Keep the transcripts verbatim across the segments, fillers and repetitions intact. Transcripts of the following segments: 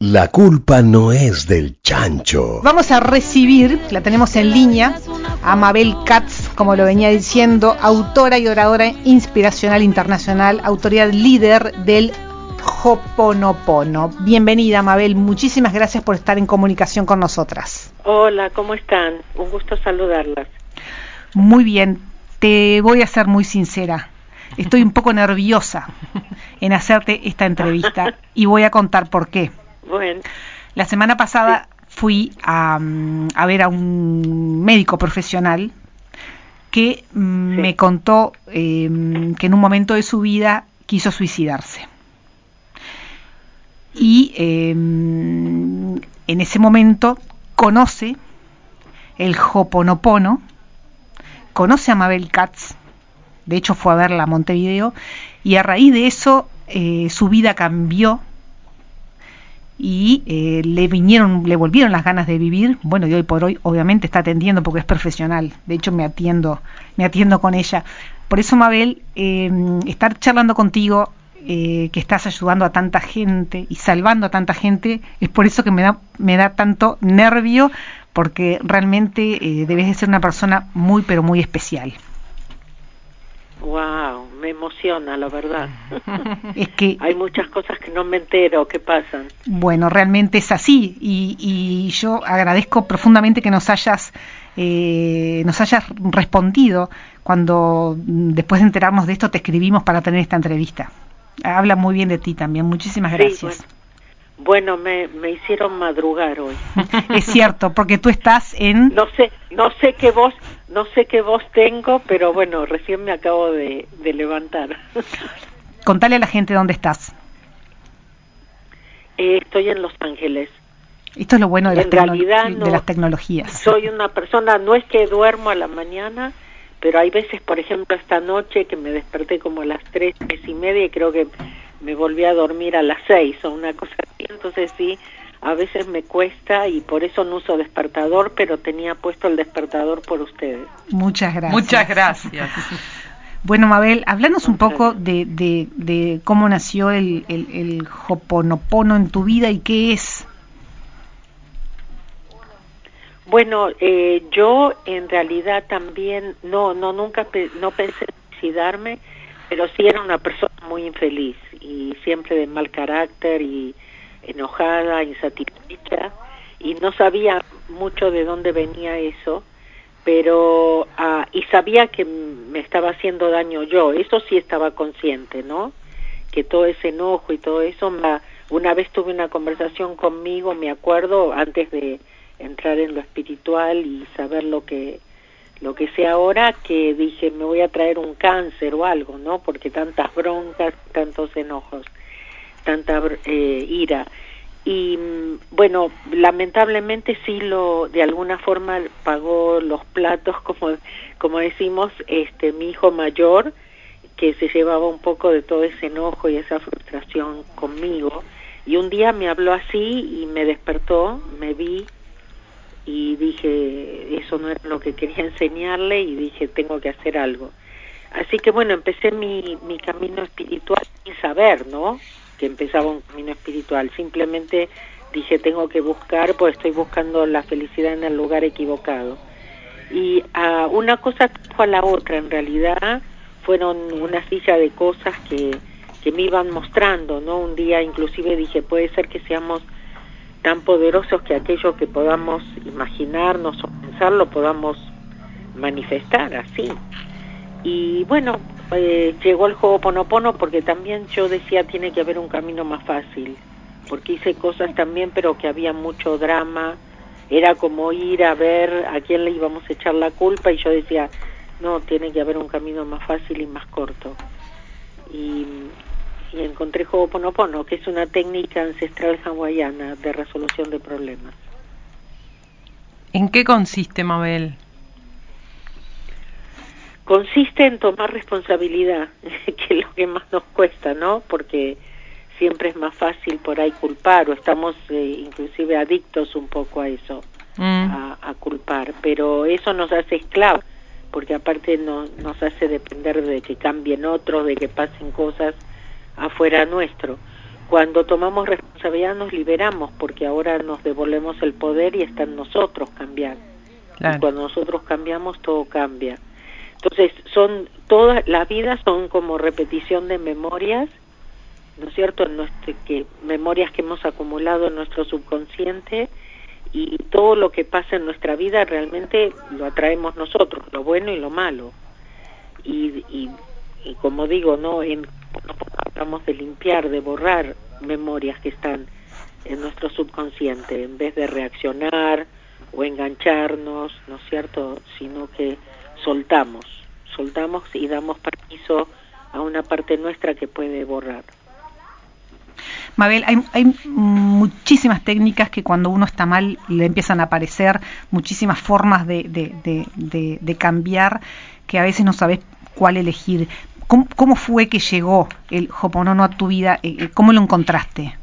La culpa no es del chancho. Vamos a recibir, la tenemos en línea, a Mabel Katz, como lo venía diciendo, autora y oradora inspiracional internacional, autoridad líder del Ho'oponopono. Bienvenida, Mabel, muchísimas gracias por estar en comunicación con nosotras. Hola, ¿cómo están? Un gusto saludarlas. Muy bien, te voy a ser muy sincera. Estoy un poco nerviosa en hacerte esta entrevista y voy a contar por qué. Bueno. La semana pasada sí. fui a, a ver a un médico profesional que sí. me contó eh, que en un momento de su vida quiso suicidarse. Y eh, en ese momento conoce el Ho'oponopono, conoce a Mabel Katz, de hecho fue a verla a Montevideo, y a raíz de eso eh, su vida cambió y eh, le vinieron, le volvieron las ganas de vivir. Bueno, y hoy por hoy obviamente está atendiendo porque es profesional, de hecho me atiendo, me atiendo con ella. Por eso, Mabel, eh, estar charlando contigo, eh, que estás ayudando a tanta gente y salvando a tanta gente, es por eso que me da, me da tanto nervio, porque realmente eh, debes de ser una persona muy, pero muy especial. Wow, me emociona, la verdad. Es que hay muchas cosas que no me entero que pasan. Bueno, realmente es así, y, y yo agradezco profundamente que nos hayas eh, nos hayas respondido cuando después de enterarnos de esto te escribimos para tener esta entrevista. Habla muy bien de ti también. Muchísimas gracias. Sí, bueno, bueno me, me hicieron madrugar hoy. Es cierto, porque tú estás en no sé, no sé qué voz, no sé qué voz tengo, pero bueno, recién me acabo de, de levantar. Contale a la gente dónde estás. Eh, estoy en Los Ángeles. Esto es lo bueno de, las, en tecno- realidad no, de las tecnologías. Soy una persona, no es que duermo a la mañana, pero hay veces, por ejemplo, esta noche que me desperté como a las tres, tres y media y creo que me volví a dormir a las seis o una cosa así. Entonces sí, a veces me cuesta y por eso no uso despertador, pero tenía puesto el despertador por ustedes. Muchas gracias. Muchas gracias. Bueno, Mabel, háblanos un poco de, de, de cómo nació el, el, el Ho'oponopono en tu vida y qué es. Bueno, eh, yo en realidad también, no, no, nunca, pe- no pensé en suicidarme, pero sí era una persona muy infeliz y siempre de mal carácter y enojada, insatisfecha, y no sabía mucho de dónde venía eso, pero, ah, y sabía que me estaba haciendo daño yo, eso sí estaba consciente, ¿no? Que todo ese enojo y todo eso, ma, una vez tuve una conversación conmigo, me acuerdo, antes de entrar en lo espiritual y saber lo que lo que sé ahora, que dije me voy a traer un cáncer o algo, ¿no? Porque tantas broncas, tantos enojos, tanta eh, ira. Y bueno, lamentablemente sí lo de alguna forma pagó los platos, como como decimos, este mi hijo mayor, que se llevaba un poco de todo ese enojo y esa frustración conmigo, y un día me habló así y me despertó, me vi y dije, eso no era lo que quería enseñarle, y dije, tengo que hacer algo. Así que bueno, empecé mi, mi camino espiritual sin saber, ¿no?, que empezaba un camino espiritual. Simplemente dije, tengo que buscar, pues estoy buscando la felicidad en el lugar equivocado. Y uh, una cosa trajo a la otra, en realidad fueron una silla de cosas que, que me iban mostrando, ¿no? Un día inclusive dije, puede ser que seamos tan poderosos que aquello que podamos imaginarnos o pensar lo podamos manifestar así. Y bueno, eh, llegó el Ho'oponopono porque también yo decía tiene que haber un camino más fácil, porque hice cosas también pero que había mucho drama, era como ir a ver a quién le íbamos a echar la culpa, y yo decía no, tiene que haber un camino más fácil y más corto. Y y encontré Ho'oponopono, que es una técnica ancestral hawaiana de resolución de problemas. ¿En qué consiste, Mabel? Consiste en tomar responsabilidad, que es lo que más nos cuesta, ¿no? Porque siempre es más fácil por ahí culpar, o estamos eh, inclusive adictos un poco a eso, mm. a, a culpar, pero eso nos hace esclavos, porque aparte no, nos hace depender de que cambien otros, de que pasen cosas afuera nuestro. cuando tomamos responsabilidad nos liberamos, porque ahora nos devolvemos el poder y está en nosotros cambiar. Claro. Y cuando nosotros cambiamos, todo cambia. Entonces, son todas las vidas son como repetición de memorias, ¿no es cierto? En nuestro, que, memorias que hemos acumulado en nuestro subconsciente, y todo lo que pasa en nuestra vida realmente lo atraemos nosotros, lo bueno y lo malo. Y, y, y como digo, no en, hablamos de limpiar, de borrar memorias que están en nuestro subconsciente, en vez de reaccionar o engancharnos, ¿no es cierto? Sino que soltamos, soltamos y damos permiso a una parte nuestra que puede borrar. Mabel, hay, hay muchísimas técnicas que cuando uno está mal le empiezan a aparecer, muchísimas formas de, de, de, de, de cambiar, que a veces no sabes cuál elegir. ¿Cómo, cómo fue que llegó el Ho'oponopono a tu vida? ¿Cómo lo encontraste?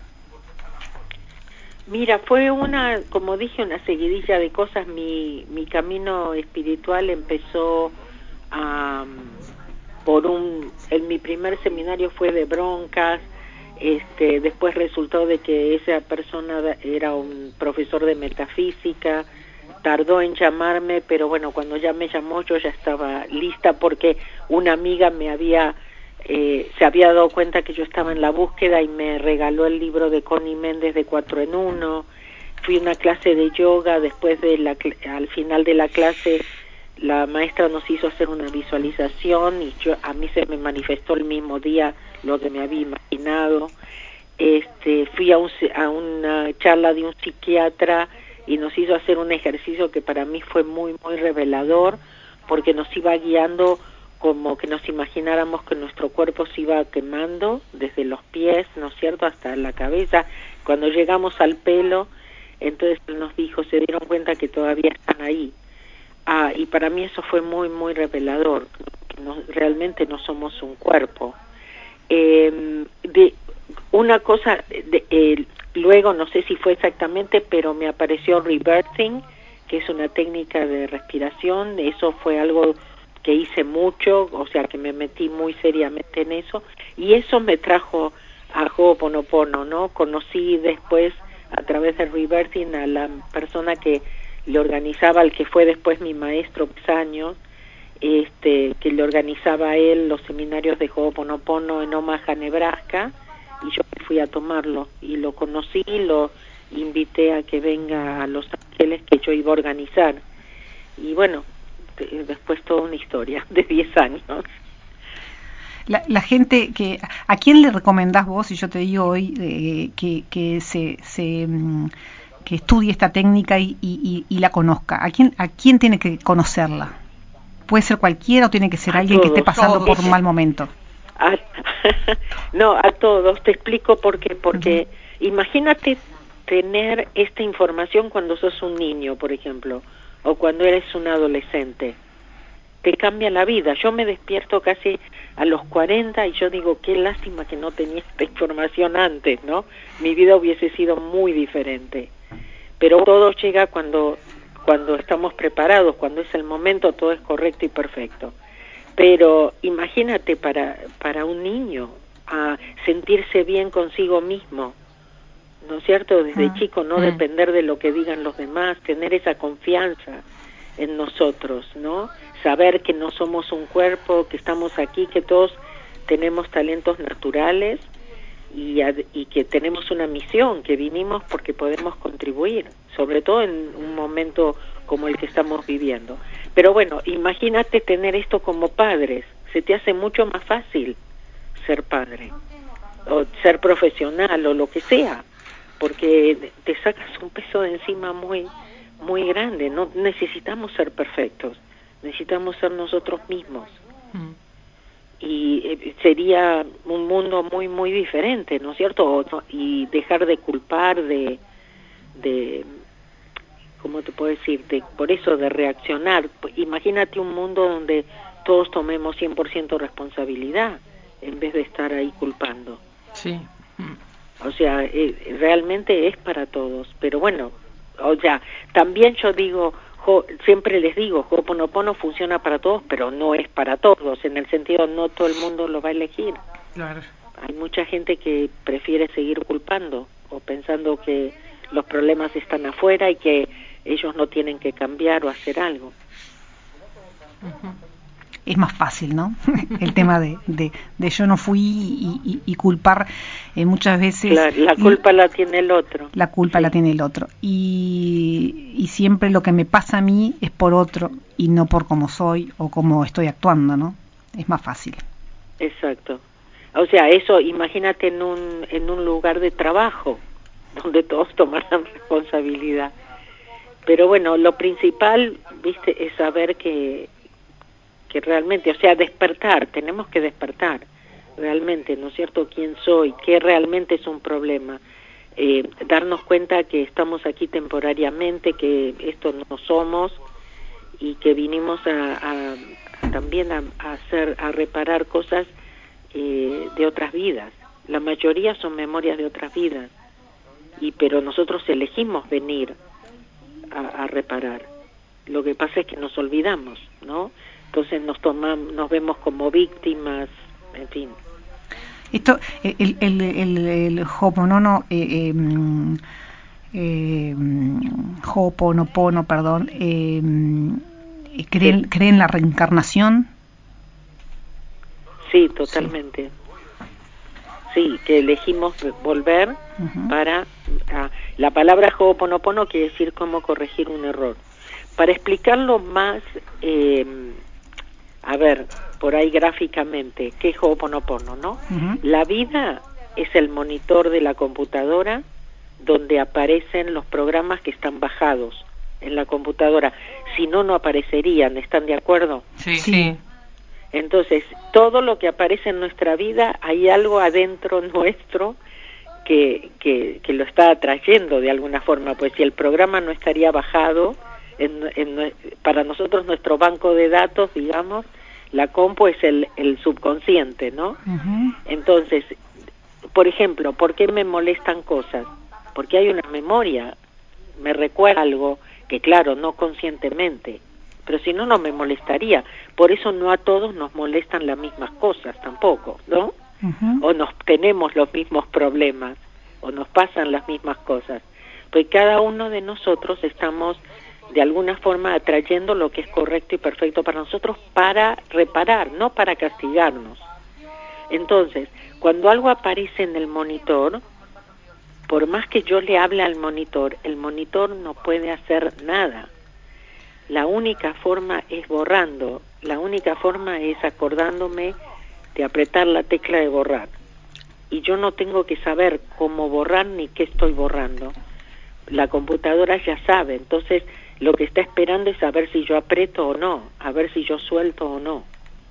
Mira, fue una, como dije, una seguidilla de cosas. Mi, mi camino espiritual empezó um, por un, en mi primer seminario fue de broncas. Este, después resultó de que esa persona era un profesor de metafísica, tardó en llamarme, pero bueno, cuando ya me llamó yo ya estaba lista, porque una amiga me había, eh, se había dado cuenta que yo estaba en la búsqueda y me regaló el libro de Connie Méndez de Cuatro en Uno. Fui a una clase de yoga, después de la, al final de la clase la maestra nos hizo hacer una visualización y yo, a mí se me manifestó el mismo día lo que me había imaginado. Este, fui a, un, a una charla de un psiquiatra y nos hizo hacer un ejercicio que para mí fue muy, muy revelador, porque nos iba guiando como que nos imagináramos que nuestro cuerpo se iba quemando desde los pies, ¿no es cierto?, hasta la cabeza. Cuando llegamos al pelo, entonces nos dijo, se dieron cuenta que todavía están ahí. Ah, y para mí eso fue muy, muy revelador, que no, realmente no somos un cuerpo. Eh, de una cosa, de, eh, luego no sé si fue exactamente, pero me apareció rebirthing, que es una técnica de respiración. Eso fue algo que hice mucho, o sea que me metí muy seriamente en eso, y eso me trajo a Ho'oponopono, ¿no? Conocí después a través del rebirthing a la persona que le organizaba, al que fue después mi maestro años, este, que le organizaba a él los seminarios de Ho'oponopono en Omaha, Nebraska, y yo fui a tomarlo y lo conocí, lo invité a que venga a Los Ángeles, que yo iba a organizar, y bueno, de, después toda una historia de diez años. La, la gente que, ¿a quién le recomendás vos, si yo te digo hoy eh, que, que se, se que estudie esta técnica y, y, y la conozca? ¿A quién, a quién tiene que conocerla? ¿Puede ser cualquiera o tiene que ser a alguien todos, que esté pasando todos. por un mal momento? A, no, a todos. Te explico por qué. Porque uh-huh. Imagínate tener esta información cuando sos un niño, por ejemplo, o cuando eres un adolescente. Te cambia la vida. Yo me despierto casi a los cuarenta y yo digo, qué lástima que no tenía esta información antes, ¿no? Mi vida hubiese sido muy diferente. Pero todo llega cuando, cuando estamos preparados, cuando es el momento, todo es correcto y perfecto. Pero imagínate para, para un niño, a sentirse bien consigo mismo, ¿no es cierto? Desde ah, chico, no ah. depender de lo que digan los demás, tener esa confianza en nosotros, ¿no? Saber que no somos un cuerpo, que estamos aquí, que todos tenemos talentos naturales y, y que tenemos una misión, que vinimos porque podemos contribuir, sobre todo en un momento como el que estamos viviendo. Pero bueno, imagínate tener esto como padres, se te hace mucho más fácil ser padre, o ser profesional, o lo que sea, porque te sacas un peso de encima muy muy grande. No necesitamos ser perfectos, necesitamos ser nosotros mismos. Mm. Y eh, sería un mundo muy muy diferente, ¿no es cierto? O, no, y dejar de culpar, de de ¿cómo te puedo decir? De, por eso de reaccionar. Imagínate un mundo donde todos tomemos cien por ciento responsabilidad en vez de estar ahí culpando. Sí. Mm. O sea, eh, realmente es para todos, pero bueno, o sea, también yo digo, jo, siempre les digo, Ho'oponopono funciona para todos, pero no es para todos, en el sentido no todo el mundo lo va a elegir. Claro. hay mucha gente que prefiere seguir culpando o pensando que los problemas están afuera y que ellos no tienen que cambiar o hacer algo. Es más fácil, ¿no? El tema de, de, de yo no fui y, y, y culpar eh, muchas veces... La, la culpa la tiene el otro. La culpa sí. la tiene el otro. Y, y siempre lo que me pasa a mí es por otro y no por cómo soy o cómo estoy actuando, ¿no? Es más fácil. Exacto. O sea, eso, imagínate en un, en un lugar de trabajo donde todos tomaran responsabilidad. Pero bueno, lo principal, viste, es saber que que realmente, o sea, despertar, tenemos que despertar realmente, ¿no es cierto?, quién soy, qué realmente es un problema, eh, darnos cuenta que estamos aquí temporariamente, que esto no somos y que vinimos a, a, a también a, a hacer, a reparar cosas eh, de otras vidas. La mayoría son memorias de otras vidas, y pero nosotros elegimos venir a, a reparar. Lo que pasa es que nos olvidamos, ¿no? Entonces nos tomamos, nos vemos como víctimas, en fin. Esto, el, el, el, el Ho'oponopono, eh, eh, Ho'oponopono, perdón, eh, ¿creen, sí. ¿creen la reencarnación? Sí, totalmente. Sí, sí, que elegimos volver uh-huh. para... A, la palabra Ho'oponopono quiere decir cómo corregir un error. Para explicarlo más... Eh, a ver, por ahí gráficamente, ¿qué es Ho'oponopono, no? Uh-huh. La vida es el monitor de la computadora donde aparecen los programas que están bajados en la computadora. Si no, no aparecerían, ¿están de acuerdo? Sí, sí. Entonces, todo lo que aparece en nuestra vida, hay algo adentro nuestro que, que, que lo está atrayendo de alguna forma, pues si el programa no estaría bajado, En, en, para nosotros nuestro banco de datos, digamos, la compu es el, el subconsciente, ¿no? Uh-huh. Entonces, por ejemplo, ¿por qué me molestan cosas? Porque hay una memoria, me recuerda algo que, claro, no conscientemente, pero si no, no me molestaría. Por eso no a todos nos molestan las mismas cosas tampoco, ¿no? Uh-huh. O nos tenemos los mismos problemas, o nos pasan las mismas cosas. Pues cada uno de nosotros estamos de alguna forma atrayendo lo que es correcto y perfecto para nosotros para reparar, no para castigarnos. Entonces, cuando algo aparece en el monitor, por más que yo le hable al monitor, el monitor no puede hacer nada. La única forma es borrando, la única forma es acordándome de apretar la tecla de borrar. Y yo no tengo que saber cómo borrar ni qué estoy borrando. La computadora ya sabe, entonces lo que está esperando es saber si yo aprieto o no, a ver si yo suelto o no.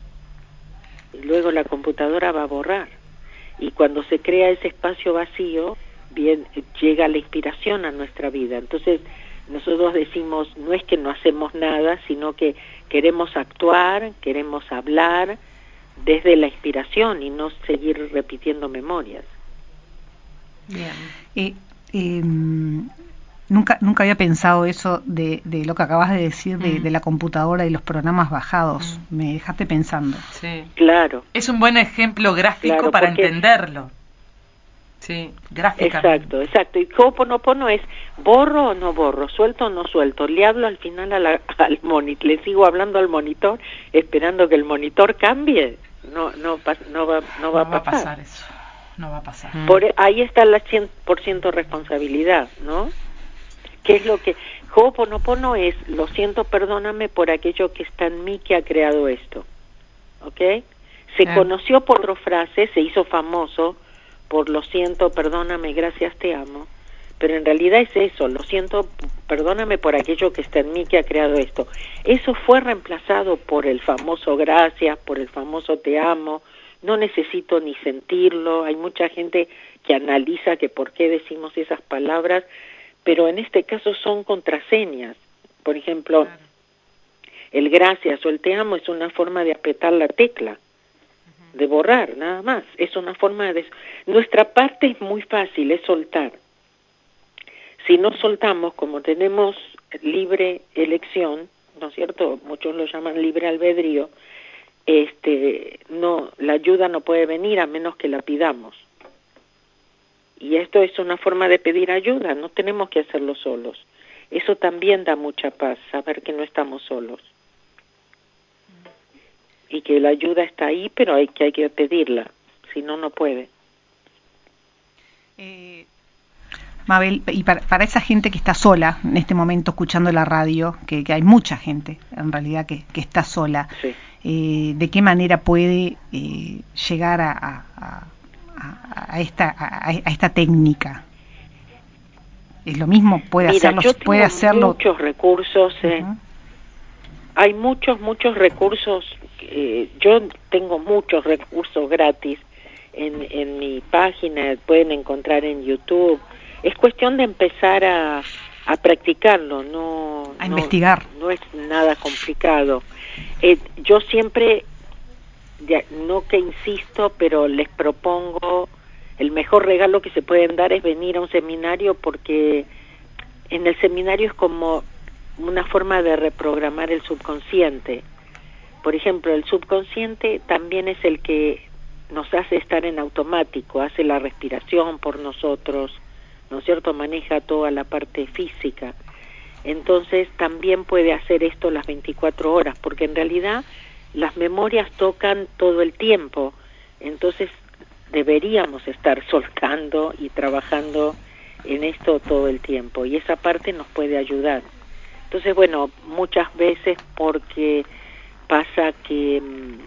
Y luego la computadora va a borrar. Y cuando se crea ese espacio vacío, bien, llega la inspiración a nuestra vida. Entonces nosotros decimos, no es que no hacemos nada, sino que queremos actuar, queremos hablar desde la inspiración y no seguir repitiendo memorias. Bien. Eh, eh, Nunca, nunca había pensado eso de, de lo que acabas de decir de, mm. de la computadora y los programas bajados. Mm. Me dejaste pensando. Sí, claro. Es un buen ejemplo gráfico claro, para entenderlo. Sí, gráficamente. Exacto, exacto. Y Ho'oponopono es borro o no borro, suelto o no suelto. Le hablo al final a la, al monitor, le sigo hablando al monitor, esperando que el monitor cambie. No, no, no va, no va, no a, pasar. va a pasar eso. No va a pasar. Por ahí está la cien por ciento responsabilidad, ¿no? ¿Qué es lo que Ho'oponopono es? Lo siento, perdóname por aquello que está en mí que ha creado esto, ¿ok? Se eh. conoció por otra frase, se hizo famoso por lo siento, perdóname, gracias, te amo, pero en realidad es eso, lo siento, perdóname por aquello que está en mí que ha creado esto. Eso fue reemplazado por el famoso gracias, por el famoso te amo, no necesito ni sentirlo. Hay mucha gente que analiza que por qué decimos esas palabras, pero en este caso son contraseñas. Por ejemplo, claro. El gracias o el te amo es una forma de apretar la tecla, uh-huh. de borrar, nada más. Es una forma de... Nuestra parte es muy fácil, es soltar. Si no soltamos, como tenemos libre elección, ¿no es cierto? Muchos lo llaman libre albedrío, este, no, la ayuda no puede venir a menos que la pidamos. Y esto es una forma de pedir ayuda, no tenemos que hacerlo solos. Eso también da mucha paz, saber que no estamos solos. Y que la ayuda está ahí, pero hay que, hay que pedirla, si no, no puede. Eh, Mabel, y para, para esa gente que está sola en este momento escuchando la radio, que, que hay mucha gente en realidad que, que está sola, sí. eh, ¿de qué manera puede eh, llegar a, a, a, a, esta, a, a esta técnica? ¿Es lo mismo? ¿Puede Mira, hacerlo? yo tengo ¿Puede hacerlo? muchos recursos. Eh. Uh-huh. Hay muchos, muchos recursos. Eh, yo tengo muchos recursos gratis en, en mi página. Pueden encontrar en YouTube. Es cuestión de empezar a, a practicarlo, no, a no, investigar. No es nada complicado. Eh, yo siempre, ya, no que insisto, pero les propongo, el mejor regalo que se pueden dar es venir a un seminario, porque en el seminario es como una forma de reprogramar el subconsciente. Por ejemplo, el subconsciente también es el que nos hace estar en automático, hace la respiración por nosotros, ¿no es cierto? Maneja toda la parte física. Entonces también puede hacer esto las veinticuatro horas, porque en realidad las memorias tocan todo el tiempo. Entonces deberíamos estar soltando y trabajando en esto todo el tiempo, y esa parte nos puede ayudar. Entonces, bueno, muchas veces porque pasa que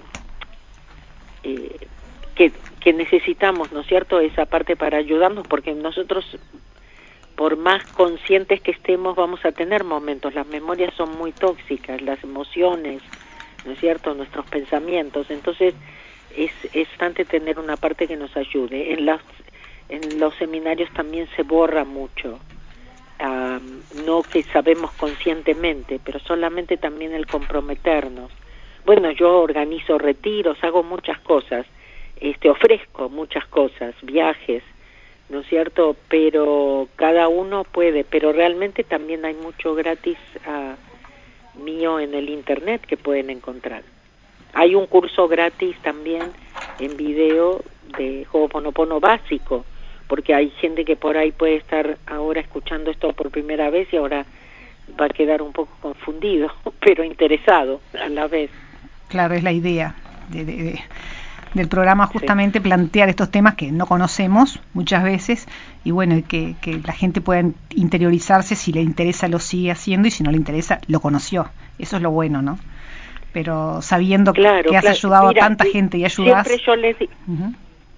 eh, que, que necesitamos, ¿no es cierto?, esa parte para ayudarnos, porque nosotros, por más conscientes que estemos, vamos a tener momentos. Las memorias son muy tóxicas, las emociones, ¿no es cierto?, nuestros pensamientos. Entonces es, es importante tener una parte que nos ayude. En, las, en los seminarios también se borra mucho, um, no que sabemos conscientemente, pero solamente también el comprometernos. Bueno, yo organizo retiros, hago muchas cosas, este, ofrezco muchas cosas, viajes, ¿no es cierto? Pero cada uno puede, pero realmente también hay mucho gratis uh, mío en el internet que pueden encontrar. Hay un curso gratis también en video de Ho'oponopono básico, porque hay gente que por ahí puede estar ahora escuchando esto por primera vez y ahora va a quedar un poco confundido, pero interesado a la vez. Claro, es la idea de, de, de, del programa, justamente sí. Plantear estos temas que no conocemos muchas veces, y bueno, que, que la gente pueda interiorizarse. Si le interesa lo sigue haciendo, y si no le interesa lo conoció. Eso es lo bueno, ¿no? Pero sabiendo claro, que has claro. ayudado Mira, a tanta gente y ayudas. Siempre yo les digo, uh-huh.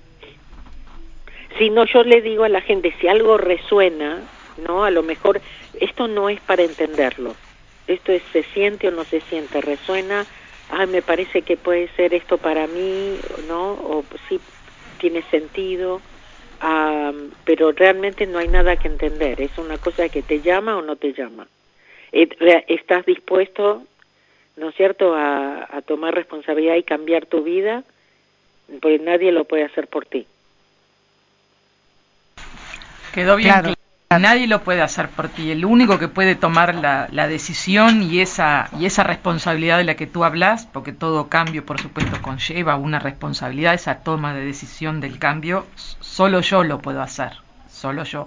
Si no, yo le digo a la gente, si algo resuena, ¿no? A lo mejor esto no es para entenderlo. Esto es, se siente o no se siente, resuena. Ay, me parece que puede ser esto para mí, ¿no? O sí, tiene sentido, um, pero realmente no hay nada que entender. Es una cosa que te llama o no te llama. ¿Estás dispuesto, no es cierto, a, a tomar responsabilidad y cambiar tu vida? Porque nadie lo puede hacer por ti. Quedó bien claro. claro. Nadie lo puede hacer por ti. El único que puede tomar la, la decisión y esa y esa responsabilidad de la que tú hablas, porque todo cambio, por supuesto, conlleva una responsabilidad, esa toma de decisión del cambio, solo yo lo puedo hacer, solo yo.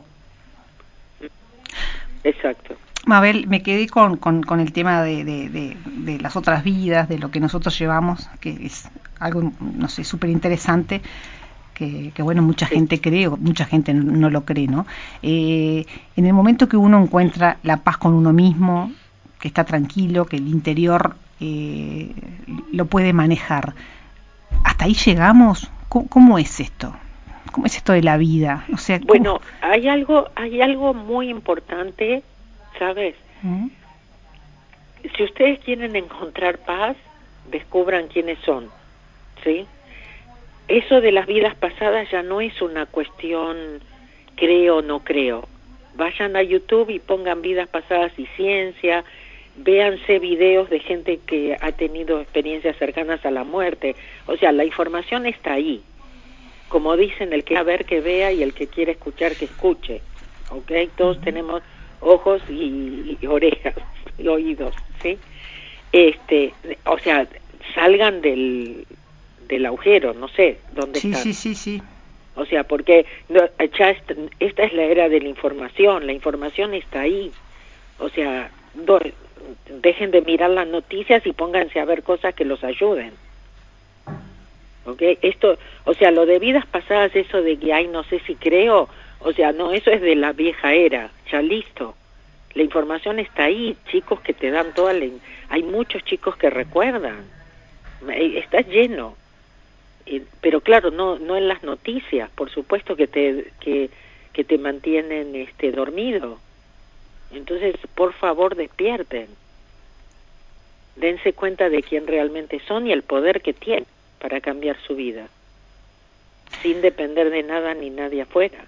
Exacto. Mabel, me quedé con, con, con el tema de, de, de, de las otras vidas, de lo que nosotros llevamos, que es algo, no sé, súper interesante. Que, que bueno, mucha sí. gente cree, o mucha gente no lo cree, ¿no? Eh, en el momento que uno encuentra la paz con uno mismo, que está tranquilo, que el interior eh, lo puede manejar, ¿hasta ahí llegamos? ¿Cómo, cómo es esto? ¿Cómo es esto de la vida? O sea, ¿cómo? Bueno, hay algo, hay algo muy importante, ¿sabes? ¿Mm? Si ustedes quieren encontrar paz, descubran quiénes son, ¿sí? Eso de las vidas pasadas ya no es una cuestión creo o no creo. Vayan a YouTube y pongan vidas pasadas y ciencia, véanse videos de gente que ha tenido experiencias cercanas a la muerte. O sea, la información está ahí. Como dicen, el que quiera ver que vea y el que quiera escuchar que escuche. ¿Ok? Todos uh-huh. tenemos ojos y, y orejas y oídos, ¿sí? Este, o sea, salgan del, del agujero, no sé dónde Sí, están. sí, sí, sí. O sea, porque no, ya est- esta es la era de la información, la información está ahí. O sea, do, dejen de mirar las noticias y pónganse a ver cosas que los ayuden. ¿Ok? Esto, o sea, lo de vidas pasadas, eso de que, ay, no sé si creo, o sea, no, eso es de la vieja era, ya listo. La información está ahí, chicos que te dan toda la... Hay muchos chicos que recuerdan, está lleno. Eh, pero claro, no no en las noticias, por supuesto que te que, que te mantienen este dormido. Entonces, por favor, despierten. Dense cuenta de quién realmente son y el poder que tienen para cambiar su vida, sin depender de nada ni nadie afuera.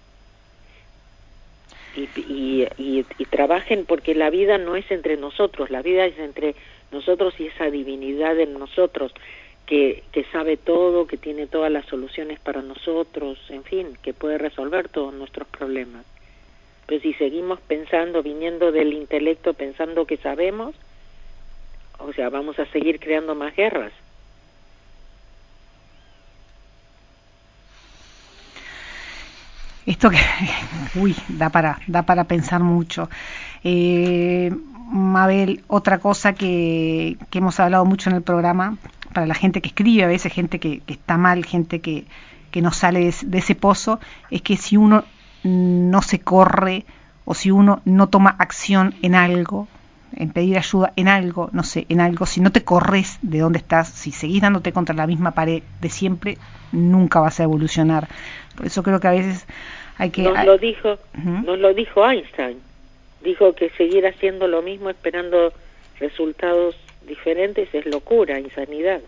Y, y, y, y trabajen, porque la vida no es entre nosotros, la vida es entre nosotros y esa divinidad en nosotros, que, que sabe todo, que tiene todas las soluciones para nosotros, en fin, que puede resolver todos nuestros problemas. Pero si seguimos pensando, viniendo del intelecto, pensando que sabemos, o sea, vamos a seguir creando más guerras. Esto que, uy, da para, da para pensar mucho. Eh, Mabel, otra cosa que, que hemos hablado mucho en el programa, para la gente que escribe, a veces gente que, que está mal, gente que, que no sale de, de ese pozo, es que si uno no se corre o si uno no toma acción en algo, en pedir ayuda en algo, no sé, en algo, si no te corres de donde estás, si seguís dándote contra la misma pared de siempre, nunca vas a evolucionar. Por eso creo que a veces hay que... Nos lo dijo, uh-huh. nos lo dijo Einstein. Dijo que seguir haciendo lo mismo esperando resultados diferentes es locura, insanidad.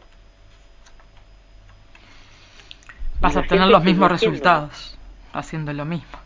Vas a tener los mismos resultados haciendo lo mismo.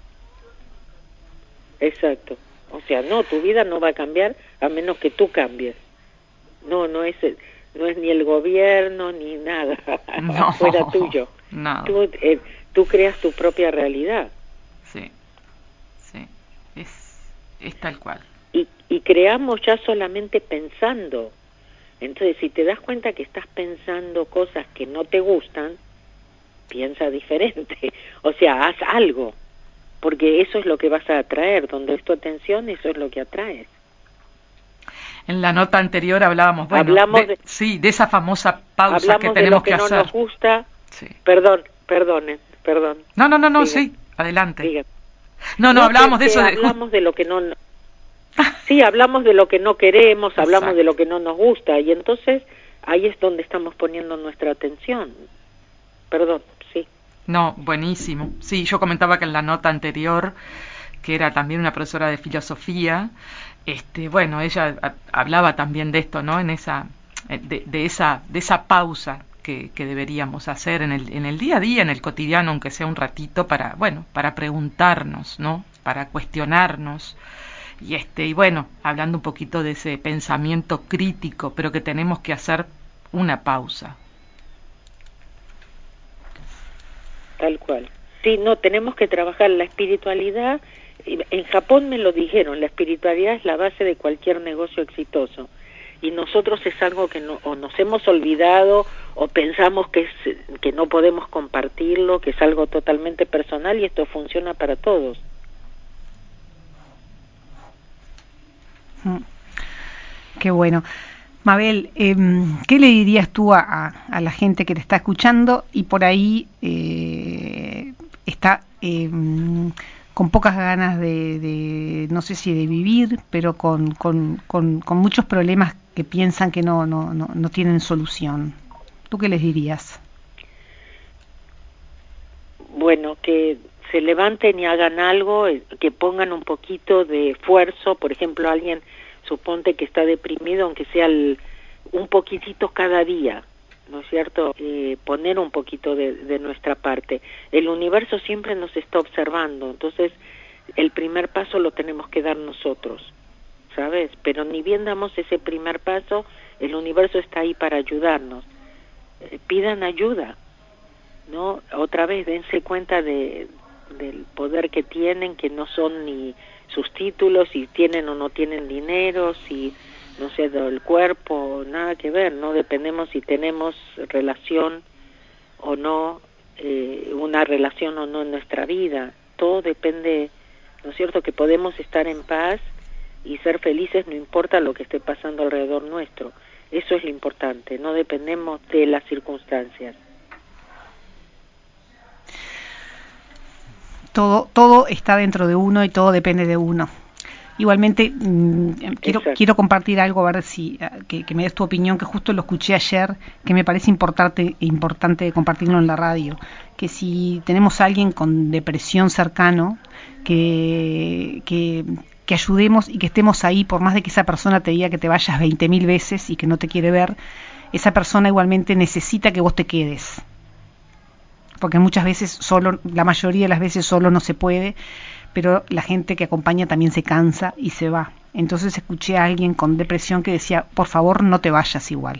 Exacto. O sea, no, tu vida no va a cambiar a menos que tú cambies. No, no es el, no es ni el gobierno ni nada no, fuera tuyo. No. Tú, eh, tú creas tu propia realidad. Sí, sí, es, es tal cual. Y, y creamos ya solamente pensando. Entonces, si te das cuenta que estás pensando cosas que no te gustan, piensa diferente. O sea, haz algo, porque eso es lo que vas a atraer. Donde es tu atención, eso es lo que atraes. En la nota anterior hablábamos, bueno, hablamos de, de, sí, de esa famosa pausa que tenemos de lo que, que no hacer. Nos gusta. Sí. Perdón, perdonen, perdón. No, no, no, no, Diga. sí, adelante. Diga. No, no, no, hablábamos que, de eso. Que de... hablamos de lo que no... Sí, hablamos de lo que no queremos, hablamos Exacto. de lo que no nos gusta, y entonces ahí es donde estamos poniendo nuestra atención. Perdón, sí. No, buenísimo. Sí, yo comentaba que en la nota anterior, que era también una profesora de filosofía, este, bueno, ella a, hablaba también de esto, ¿no? En esa, de, de esa, de esa pausa que, que deberíamos hacer en el, en el día a día, en el cotidiano, aunque sea un ratito, para, bueno, para preguntarnos, ¿no? Para cuestionarnos. Y este, y bueno, hablando un poquito de ese pensamiento crítico, pero que tenemos que hacer una pausa. Tal cual. Sí, no, tenemos que trabajar la espiritualidad. En Japón me lo dijeron, la espiritualidad es la base de cualquier negocio exitoso. Y nosotros es algo que no, o nos hemos olvidado o pensamos que, es, que no podemos compartirlo, que es algo totalmente personal, y esto funciona para todos. Qué bueno. Mabel, eh, ¿qué le dirías tú a, a, a la gente que te está escuchando y por ahí eh, está eh, con pocas ganas de, de, no sé si de vivir, pero con, con, con, con muchos problemas que piensan que no, no, no, no tienen solución? ¿Tú qué les dirías? Bueno, que se levanten y hagan algo, que pongan un poquito de esfuerzo. Por ejemplo, alguien, suponte que está deprimido, aunque sea el, un poquitito cada día, ¿no es cierto? Eh, poner un poquito de, de nuestra parte. El universo siempre nos está observando, entonces el primer paso lo tenemos que dar nosotros, ¿sabes? Pero ni bien damos ese primer paso, el universo está ahí para ayudarnos. Eh, pidan ayuda, ¿no? Otra vez dense cuenta de del poder que tienen, que no son ni sus títulos, si tienen o no tienen dinero, si no sé, del cuerpo, nada que ver, no dependemos si tenemos relación o no, eh, una relación o no en nuestra vida, todo depende, ¿no es cierto?, que podemos estar en paz y ser felices no importa lo que esté pasando alrededor nuestro, eso es lo importante, no dependemos de las circunstancias. Todo, todo está dentro de uno y todo depende de uno. Igualmente, mmm, quiero, quiero compartir algo, a ver si que, que me des tu opinión, que justo lo escuché ayer, que me parece importante, importante compartirlo en la radio, que si tenemos a alguien con depresión cercano, que, que, que ayudemos y que estemos ahí, por más de que esa persona te diga que te vayas veinte mil veces y que no te quiere ver, esa persona igualmente necesita que vos te quedes. Porque muchas veces solo, la mayoría de las veces solo no se puede, pero la gente que acompaña también se cansa y se va. Entonces escuché a alguien con depresión que decía, por favor no te vayas igual.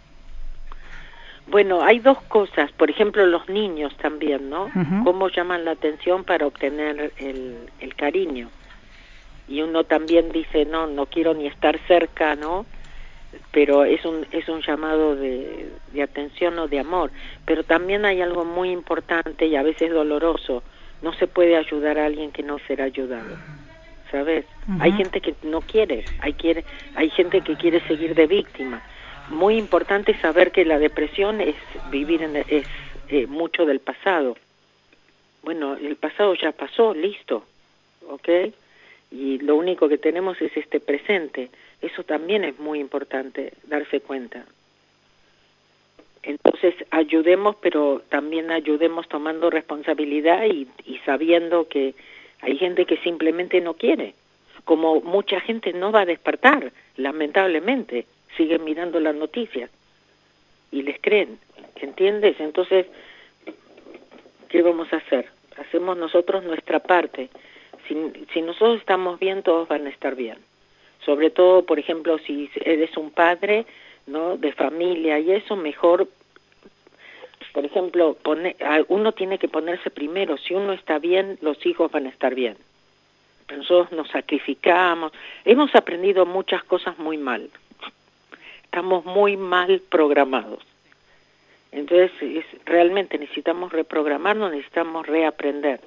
Bueno, hay dos cosas, por ejemplo los niños también, ¿no? Uh-huh. Cómo llaman la atención para obtener el, el cariño. Y uno también dice, no, no quiero ni estar cerca, ¿no? Pero es un es un llamado de, de atención o de amor. Pero también hay algo muy importante y a veces doloroso. No se puede ayudar a alguien que no será ayudado, ¿sabes? Uh-huh. Hay gente que no quiere, hay quiere, hay gente que quiere seguir de víctima. Muy importante saber que la depresión es vivir en es eh, mucho del pasado. Bueno, el pasado ya pasó, listo, ¿ok? Y lo único que tenemos es este presente. Eso también es muy importante, darse cuenta. Entonces ayudemos, pero también ayudemos tomando responsabilidad y, y sabiendo que hay gente que simplemente no quiere, como mucha gente no va a despertar, lamentablemente, siguen mirando las noticias y les creen, ¿entiendes? Entonces, ¿qué vamos a hacer? Hacemos nosotros nuestra parte. Si, si nosotros estamos bien, todos van a estar bien. Sobre todo, por ejemplo, si eres un padre, ¿no?, de familia y eso, mejor, por ejemplo, pone, uno tiene que ponerse primero. Si uno está bien, los hijos van a estar bien. Nosotros nos sacrificamos. Hemos aprendido muchas cosas muy mal. Estamos muy mal programados. Entonces, es, realmente necesitamos reprogramarnos, necesitamos reaprender.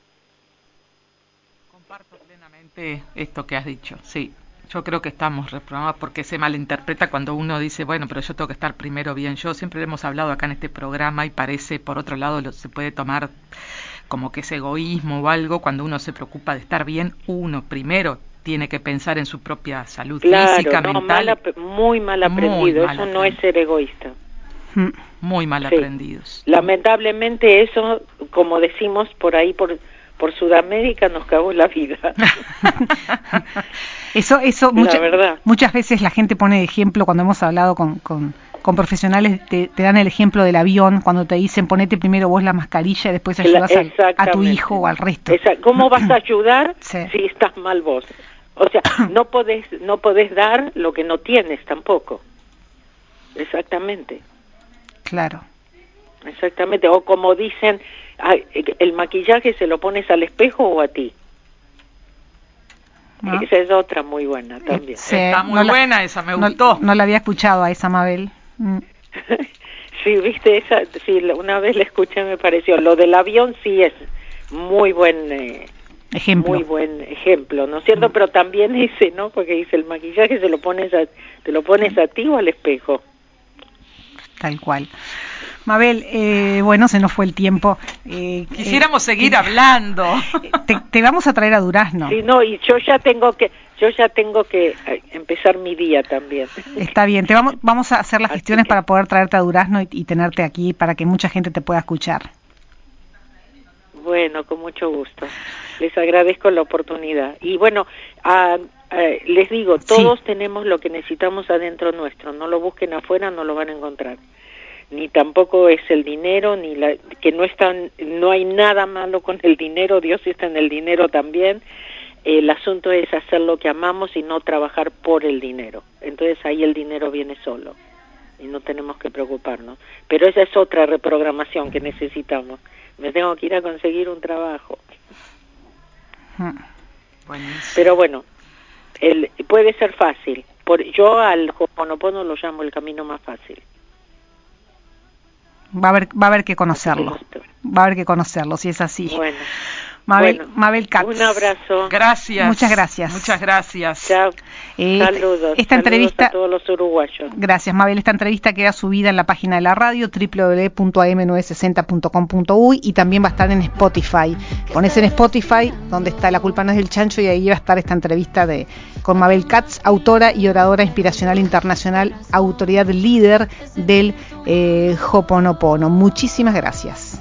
Comparto plenamente esto que has dicho, sí. Yo creo que estamos reprogramados porque se malinterpreta cuando uno dice, bueno, pero yo tengo que estar primero bien yo. Siempre lo hemos hablado acá en este programa y parece, por otro lado, lo, se puede tomar como que es egoísmo o algo. Cuando uno se preocupa de estar bien, uno primero tiene que pensar en su propia salud claro, física, no, mental. Mal, muy mal aprendido, muy mal eso aprendido. No es ser egoísta. Muy mal sí. aprendidos. Lamentablemente eso, como decimos por ahí, por... por Sudamérica nos cagó la vida. eso, eso la mucha, verdad. muchas veces la gente pone de ejemplo cuando hemos hablado con, con, con profesionales, te, te dan el ejemplo del avión, cuando te dicen ponete primero vos la mascarilla y después ayudas al, a tu hijo o al resto. Exact- ¿Cómo vas a ayudar sí. si estás mal vos? O sea, no podés, no podés dar lo que no tienes tampoco. Exactamente. Claro. Exactamente, o como dicen, ¿el maquillaje se lo pones al espejo o a ti? ¿No? Esa es otra muy buena también. Sí, está muy no buena, la, esa me no, gustó. No la había escuchado a esa, Mabel. Mm. Sí, viste, esa, sí, una vez la escuché, me pareció. Lo del avión sí es muy buen eh, ejemplo. Muy buen ejemplo, ¿no es cierto? Mm. Pero también ese, ¿no? Porque dice, el maquillaje se lo pones a, te lo pones a ti o al espejo. Tal cual. Mabel, eh, bueno, se nos fue el tiempo. Eh, Quisiéramos eh, seguir eh, hablando. Te, te vamos a traer a Durazno. Sí, no, y yo ya tengo que, yo ya tengo que empezar mi día también. Está bien, te vamos, vamos a hacer las gestiones que... para poder traerte a Durazno y, y tenerte aquí para que mucha gente te pueda escuchar. Bueno, con mucho gusto. Les agradezco la oportunidad. Y bueno, a, a, les digo, todos sí. tenemos lo que necesitamos adentro nuestro. No lo busquen afuera, no lo van a encontrar. Ni tampoco es el dinero, ni la, que no están, no hay nada malo con el dinero. Dios está en el dinero también. El asunto es hacer lo que amamos y no trabajar por el dinero. Entonces ahí el dinero viene solo y no tenemos que preocuparnos. Pero esa es otra reprogramación que necesitamos. Me tengo que ir a conseguir un trabajo. Buenísimo. Pero bueno, el, puede ser fácil. por, yo al Ho'oponopono lo llamo el camino más fácil. Va a haber, va a haber que conocerlo. Va a haber que conocerlo, si es así. Bueno. Mabel, Bueno, Mabel Katz. Un abrazo. Gracias. Muchas gracias. Muchas gracias. Chao. Eh, saludos. Esta saludos entrevista. a todos los uruguayos. Gracias, Mabel. Esta entrevista queda subida en la página de la radio doble u doble u doble u punto a m novecientos sesenta punto com punto u y y también va a estar en Spotify. Pones en Spotify donde está La culpa no es del chancho y ahí va a estar esta entrevista de con Mabel Katz, autora y oradora inspiracional internacional, autoridad líder del eh, Ho'oponopono. Muchísimas gracias.